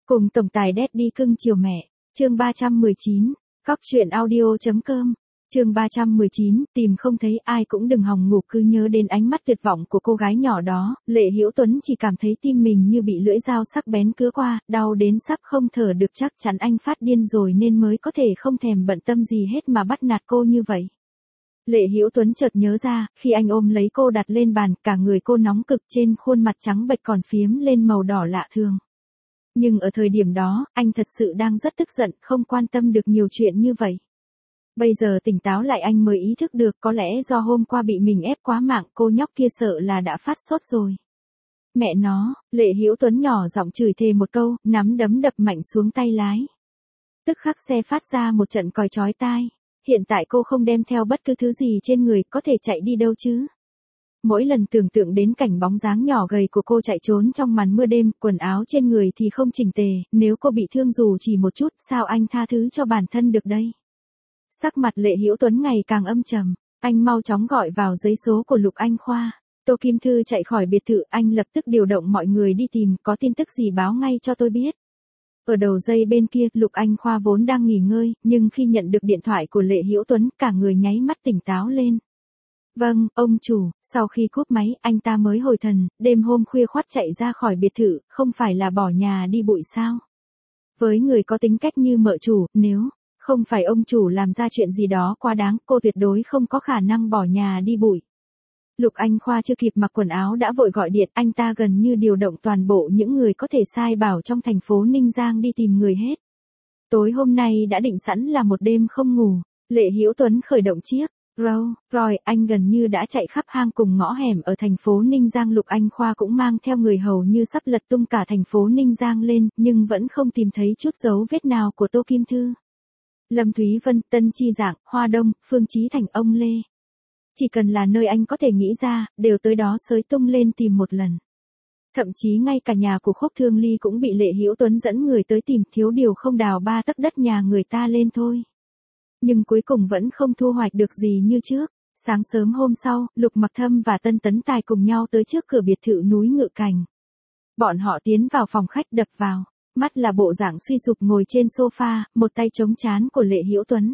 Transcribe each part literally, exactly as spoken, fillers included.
Cùng tổng tài Daddy cưng chiều mẹ, chương ba trăm mười chín, cóc truyện audio.com, chương ba trăm mười chín, tìm không thấy ai cũng đừng hòng ngủ cứ nhớ đến ánh mắt tuyệt vọng của cô gái nhỏ đó, Lệ Hữu Tuấn chỉ cảm thấy tim mình như bị lưỡi dao sắc bén cứa qua, đau đến sắp không thở được chắc chắn anh phát điên rồi nên mới có thể không thèm bận tâm gì hết mà bắt nạt cô như vậy. Lệ Hữu Tuấn chợt nhớ ra, khi anh ôm lấy cô đặt lên bàn, cả người cô nóng cực trên khuôn mặt trắng bệch còn phiếm lên màu đỏ lạ thường. Nhưng ở thời điểm đó, anh thật sự đang rất tức giận, không quan tâm được nhiều chuyện như vậy. Bây giờ tỉnh táo lại anh mới ý thức được có lẽ do hôm qua bị mình ép quá mạng, cô nhóc kia sợ là đã phát sốt rồi. Mẹ nó, Lệ Hữu Tuấn nhỏ giọng chửi thề một câu, nắm đấm đập mạnh xuống tay lái. Tức khắc xe phát ra một trận còi chói tai. Hiện tại cô không đem theo bất cứ thứ gì trên người, có thể chạy đi đâu chứ? Mỗi lần tưởng tượng đến cảnh bóng dáng nhỏ gầy của cô chạy trốn trong màn mưa đêm, quần áo trên người thì không chỉnh tề, nếu cô bị thương dù chỉ một chút, sao anh tha thứ cho bản thân được đây? Sắc mặt Lệ Hữu Tuấn ngày càng âm trầm, anh mau chóng gọi vào giấy số của Lục Anh Khoa. Tô Kim Thư chạy khỏi biệt thự, anh lập tức điều động mọi người đi tìm, có tin tức gì báo ngay cho tôi biết. Ở đầu dây bên kia, Lục Anh Khoa vốn đang nghỉ ngơi, nhưng khi nhận được điện thoại của Lệ Hữu Tuấn, cả người nháy mắt tỉnh táo lên. Vâng, ông chủ, sau khi cúp máy, anh ta mới hồi thần, đêm hôm khuya khoắt chạy ra khỏi biệt thự, không phải là bỏ nhà đi bụi sao? Với người có tính cách như mợ chủ, nếu không phải ông chủ làm ra chuyện gì đó quá đáng, cô tuyệt đối không có khả năng bỏ nhà đi bụi. Lục Anh Khoa chưa kịp mặc quần áo đã vội gọi điện, anh ta gần như điều động toàn bộ những người có thể sai bảo trong thành phố Ninh Giang đi tìm người hết. Tối hôm nay đã định sẵn là một đêm không ngủ, Lệ Hữu Tuấn khởi động chiếc Rolls Royce, anh gần như đã chạy khắp hang cùng ngõ hẻm ở thành phố Ninh Giang. Lục Anh Khoa cũng mang theo người hầu như sắp lật tung cả thành phố Ninh Giang lên, nhưng vẫn không tìm thấy chút dấu vết nào của Tô Kim Thư. Lâm Thúy Vân, Tân Chi Dạng, Hoa Đông, Phương Chí Thành, ông Lê. Chỉ cần là nơi anh có thể nghĩ ra, đều tới đó xới tung lên tìm một lần. Thậm chí ngay cả nhà của Khúc Thương Ly cũng bị Lệ Hữu Tuấn dẫn người tới tìm, thiếu điều không đào ba tấc đất nhà người ta lên thôi. Nhưng cuối cùng vẫn không thu hoạch được gì như trước. Sáng sớm hôm sau, Lục Mặc Thâm và Tân Tấn Tài cùng nhau tới trước cửa biệt thự núi Ngự Cảnh. Bọn họ tiến vào phòng khách đập vào, mắt là bộ dạng suy sụp ngồi trên sofa, một tay chống trán của Lệ Hữu Tuấn.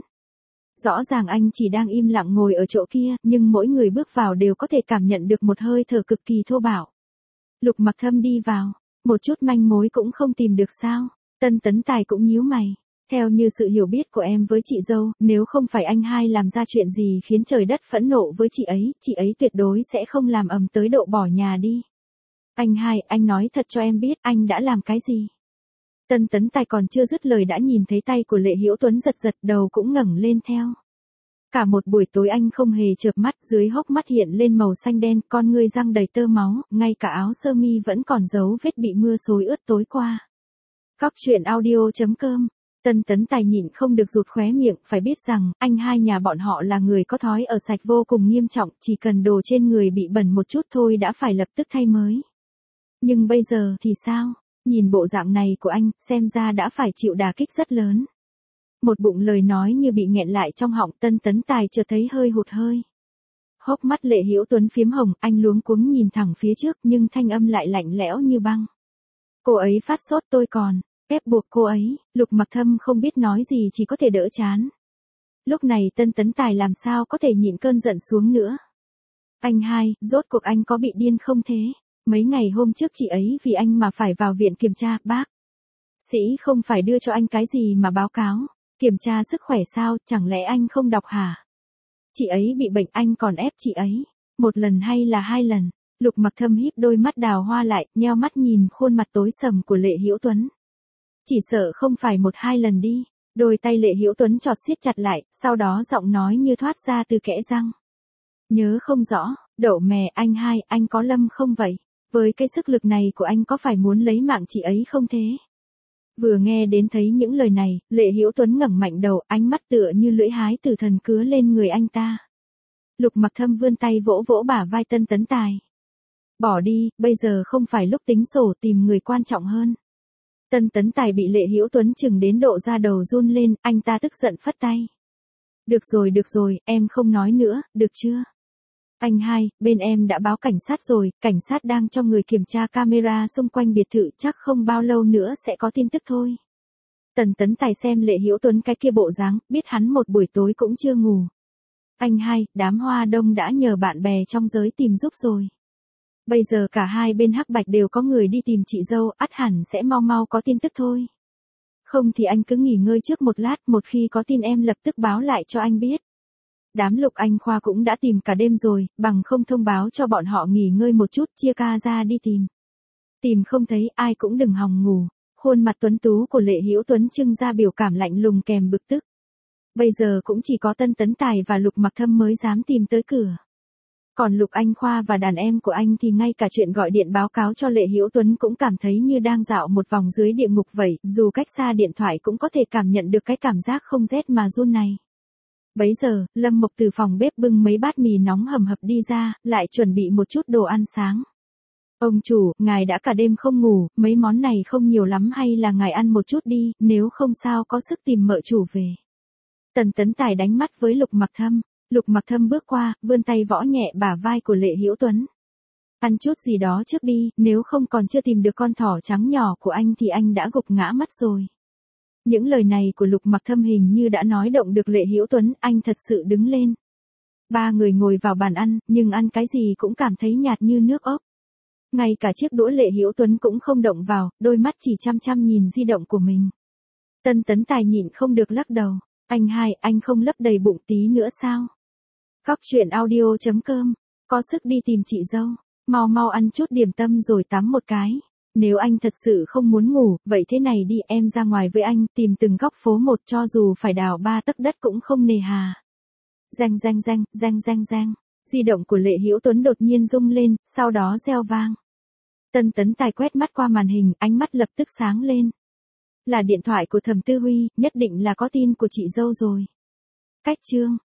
Rõ ràng anh chỉ đang im lặng ngồi ở chỗ kia, nhưng mỗi người bước vào đều có thể cảm nhận được một hơi thở cực kỳ thô bạo. Lục Mặc Thâm đi vào, một chút manh mối cũng không tìm được sao? Tân Tấn Tài cũng nhíu mày. Theo như sự hiểu biết của em với chị dâu, nếu không phải anh hai làm ra chuyện gì khiến trời đất phẫn nộ với chị ấy, chị ấy tuyệt đối sẽ không làm ầm tới độ bỏ nhà đi. Anh hai, anh nói thật cho em biết anh đã làm cái gì? Tân Tấn Tài còn chưa dứt lời đã nhìn thấy tay của Lệ Hữu Tuấn giật giật, đầu cũng ngẩng lên theo. Cả một buổi tối anh không hề chợp mắt, dưới hốc mắt hiện lên màu xanh đen, con ngươi răng đầy tơ máu, ngay cả áo sơ mi vẫn còn dấu vết bị mưa xối ướt tối qua. Cóc truyện audio.com. Tân Tấn Tài nhịn không được rụt khóe miệng, phải biết rằng, anh hai nhà bọn họ là người có thói ở sạch vô cùng nghiêm trọng, chỉ cần đồ trên người bị bẩn một chút thôi đã phải lập tức thay mới. Nhưng bây giờ thì sao? Nhìn bộ dạng này của anh, xem ra đã phải chịu đả kích rất lớn. Một bụng lời nói như bị nghẹn lại trong họng, Tân Tấn Tài chợt thấy hơi hụt hơi. Hốc mắt Lệ Hữu Tuấn phiếm hồng, anh luống cuống nhìn thẳng phía trước nhưng thanh âm lại lạnh lẽo như băng. Cô ấy phát sốt tôi còn ép buộc cô ấy. Lục Mặc Thâm không biết nói gì, chỉ có thể đỡ chán. Lúc này Tân Tấn Tài làm sao có thể nhịn cơn giận xuống nữa. Anh hai, rốt cuộc anh có bị điên không thế? Mấy ngày hôm trước chị ấy vì anh mà phải vào viện kiểm tra, bác sĩ không phải đưa cho anh cái gì mà báo cáo, kiểm tra sức khỏe sao, chẳng lẽ anh không đọc hả? Chị ấy bị bệnh anh còn ép chị ấy, một lần hay là hai lần? Lục Mặc Thâm híp đôi mắt đào hoa lại, nheo mắt nhìn khuôn mặt tối sầm của Lệ Hữu Tuấn. Chỉ sợ không phải một hai lần đi. Đôi tay Lệ Hữu Tuấn chọt siết chặt lại, sau đó giọng nói như thoát ra từ kẽ răng. Nhớ không rõ, đậu mè anh hai, anh có lâm không vậy? Với cái sức lực này của anh có phải muốn lấy mạng chị ấy không thế? Vừa nghe đến thấy những lời này, Lệ Hữu Tuấn ngẩng mạnh đầu, ánh mắt tựa như lưỡi hái tử thần cứa lên người anh ta. Lục Mặc Thâm vươn tay vỗ vỗ bả vai Tân Tấn Tài. Bỏ đi, bây giờ không phải lúc tính sổ, tìm người quan trọng hơn. Tân Tấn Tài bị Lệ Hữu Tuấn chừng đến độ da đầu run lên, anh ta tức giận phất tay. Được rồi được rồi, em không nói nữa, được chưa? Anh hai, bên em đã báo cảnh sát rồi, cảnh sát đang cho người kiểm tra camera xung quanh biệt thự, chắc không bao lâu nữa sẽ có tin tức thôi. Tần Tấn Tài xem Lệ Hữu Tuấn cái kia bộ dáng, biết hắn một buổi tối cũng chưa ngủ. Anh hai, đám Hoa Đông đã nhờ bạn bè trong giới tìm giúp rồi. Bây giờ cả hai bên Hắc Bạch đều có người đi tìm chị dâu, ắt hẳn sẽ mau mau có tin tức thôi. Không thì anh cứ nghỉ ngơi trước một lát, một khi có tin em lập tức báo lại cho anh biết. Đám Lục Anh Khoa cũng đã tìm cả đêm rồi, bằng không thông báo cho bọn họ nghỉ ngơi một chút, chia ca ra đi tìm. Tìm không thấy, ai cũng đừng hòng ngủ. Khuôn mặt tuấn tú của Lệ Hữu Tuấn trưng ra biểu cảm lạnh lùng kèm bực tức. Bây giờ cũng chỉ có Tân Tấn Tài và Lục Mặc Thâm mới dám tìm tới cửa. Còn Lục Anh Khoa và đàn em của anh thì ngay cả chuyện gọi điện báo cáo cho Lệ Hữu Tuấn cũng cảm thấy như đang dạo một vòng dưới địa ngục vậy, dù cách xa điện thoại cũng có thể cảm nhận được cái cảm giác không rét mà run này. Bấy giờ, Lâm Mộc từ phòng bếp bưng mấy bát mì nóng hầm hập đi ra, lại chuẩn bị một chút đồ ăn sáng. Ông chủ, ngài đã cả đêm không ngủ, mấy món này không nhiều lắm hay là ngài ăn một chút đi, nếu không sao có sức tìm mợ chủ về. Tần Tấn Tài đánh mắt với Lục Mặc Thâm, Lục Mặc Thâm bước qua, vươn tay võ nhẹ bả vai của Lệ Hữu Tuấn. Ăn chút gì đó trước đi, nếu không còn chưa tìm được con thỏ trắng nhỏ của anh thì anh đã gục ngã mất rồi. Những lời này của Lục Mặc Thâm hình như đã nói động được Lệ Hữu Tuấn, anh thật sự đứng lên. Ba người ngồi vào bàn ăn, nhưng ăn cái gì cũng cảm thấy nhạt như nước ốc. Ngay cả chiếc đũa Lệ Hữu Tuấn cũng không động vào, đôi mắt chỉ chăm chăm nhìn di động của mình. Tân Tấn Tài nhịn không được lắc đầu, anh hai, anh không lấp đầy bụng tí nữa sao? Cóc truyện audio chấm com, có sức đi tìm chị dâu, mau mau ăn chút điểm tâm rồi tắm một cái. Nếu anh thật sự không muốn ngủ, vậy thế này đi, em ra ngoài với anh, tìm từng góc phố một, cho dù phải đào ba tấc đất cũng không nề hà. Reng reng reng, reng reng reng, di động của Lệ Hữu Tuấn đột nhiên rung lên, sau đó reo vang. Tân Tấn Tài quét mắt qua màn hình, ánh mắt lập tức sáng lên. Là điện thoại của Thẩm Tư Huy, nhất định là có tin của chị dâu rồi. Cách chương